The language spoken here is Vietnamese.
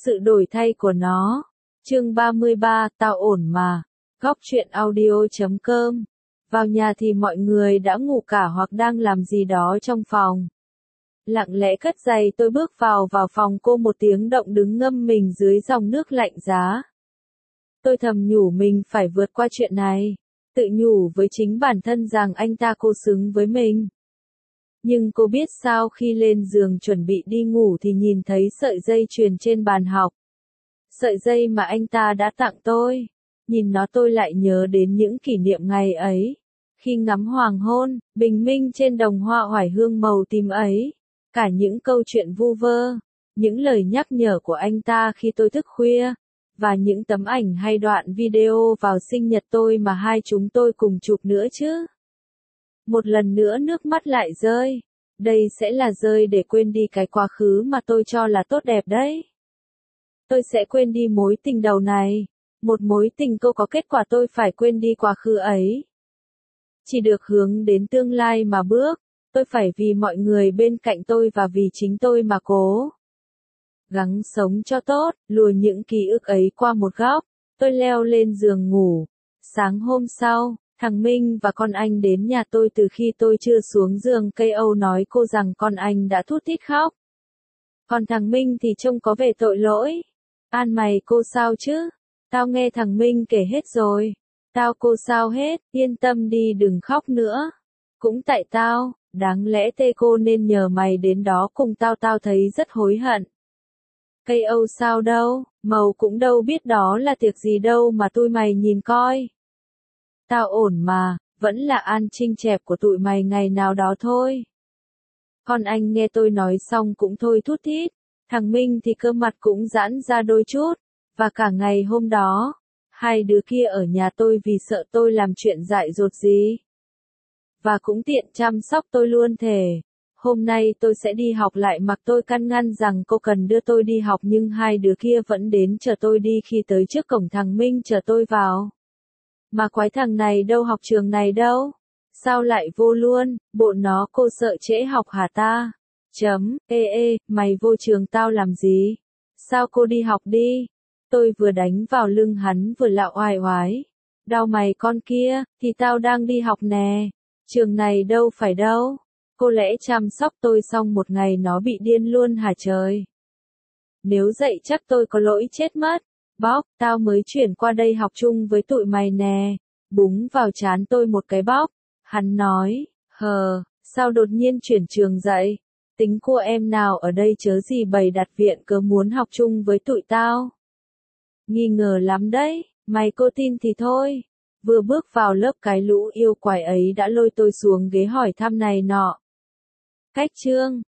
Sự đổi thay của nó. Chương 33, tao ổn mà. Góc truyện audio.com. Vào nhà thì mọi người đã ngủ cả hoặc đang làm gì đó trong phòng. Lặng lẽ cất giày tôi bước vào phòng cô một tiếng động đứng ngâm mình dưới dòng nước lạnh giá. Tôi thầm nhủ mình phải vượt qua chuyện này. Tự nhủ với chính bản thân rằng anh ta cô xứng với mình. Nhưng cô biết sao khi lên giường chuẩn bị đi ngủ thì nhìn thấy sợi dây chuyền trên bàn học. Sợi dây mà anh ta đã tặng tôi. Nhìn nó tôi lại nhớ đến những kỷ niệm ngày ấy. Khi ngắm hoàng hôn, bình minh trên đồng hoa oải hương màu tím ấy. Cả những câu chuyện vu vơ. Những lời nhắc nhở của anh ta khi tôi thức khuya. Và những tấm ảnh hay đoạn video vào sinh nhật tôi mà hai chúng tôi cùng chụp nữa chứ. Một lần nữa nước mắt lại rơi. Đây sẽ là rơi để quên đi cái quá khứ mà tôi cho là tốt đẹp đấy. Tôi sẽ quên đi mối tình đầu này. Một mối tình cô có kết quả tôi phải quên đi quá khứ ấy. Chỉ được hướng đến tương lai mà bước. Tôi phải vì mọi người bên cạnh tôi và vì chính tôi mà cố gắng sống cho tốt, lùa những ký ức ấy qua một góc. Tôi leo lên giường ngủ. Sáng hôm sau, thằng Minh và con anh đến nhà tôi từ khi tôi chưa xuống giường. Cây Âu nói cô rằng con anh đã thút thít khóc. Còn thằng Minh thì trông có vẻ tội lỗi. An mày cô sao chứ? Tao nghe thằng Minh kể hết rồi. Tao cô sao hết, yên tâm đi đừng khóc nữa. Cũng tại tao, đáng lẽ tê cô nên nhờ mày đến đó cùng tao thấy rất hối hận. Cây Âu sao đâu, màu cũng đâu biết đó là tiệc gì đâu mà tụi mày nhìn coi. Tao ổn mà, vẫn là An Trinh chẹp của tụi mày ngày nào đó thôi. Con anh nghe tôi nói xong cũng thôi thút thít, thằng Minh thì cơ mặt cũng giãn ra đôi chút, và cả ngày hôm đó, hai đứa kia ở nhà tôi vì sợ tôi làm chuyện dại dột gì. Và cũng tiện chăm sóc tôi luôn thề. Hôm nay tôi sẽ đi học lại mặc tôi căn ngăn rằng cô cần đưa tôi đi học nhưng hai đứa kia vẫn đến chờ tôi đi khi tới trước cổng thằng Minh chờ tôi vào. Mà quái thằng này đâu học trường này đâu. Sao lại vô luôn, bộ nó cô sợ trễ học hả ta? Mày vô trường tao làm gì? Sao cô đi học đi? Tôi vừa đánh vào lưng hắn vừa lạo oai oái. Đau mày con kia, thì tao đang đi học nè. Trường này đâu phải đâu. Cô lẽ chăm sóc tôi xong một ngày nó bị điên luôn hả trời? Nếu vậy chắc tôi có lỗi chết mất. Bóc, tao mới chuyển qua đây học chung với tụi mày nè. Búng vào trán tôi một cái bóc. Hắn nói, sao đột nhiên chuyển trường vậy? Tính cô em nào ở đây chớ gì bày đặt viện cớ muốn học chung với tụi tao. Nghi ngờ lắm đấy, mày cô tin thì thôi. Vừa bước vào lớp cái lũ yêu quái ấy đã lôi tôi xuống ghế hỏi thăm này nọ. Cách chương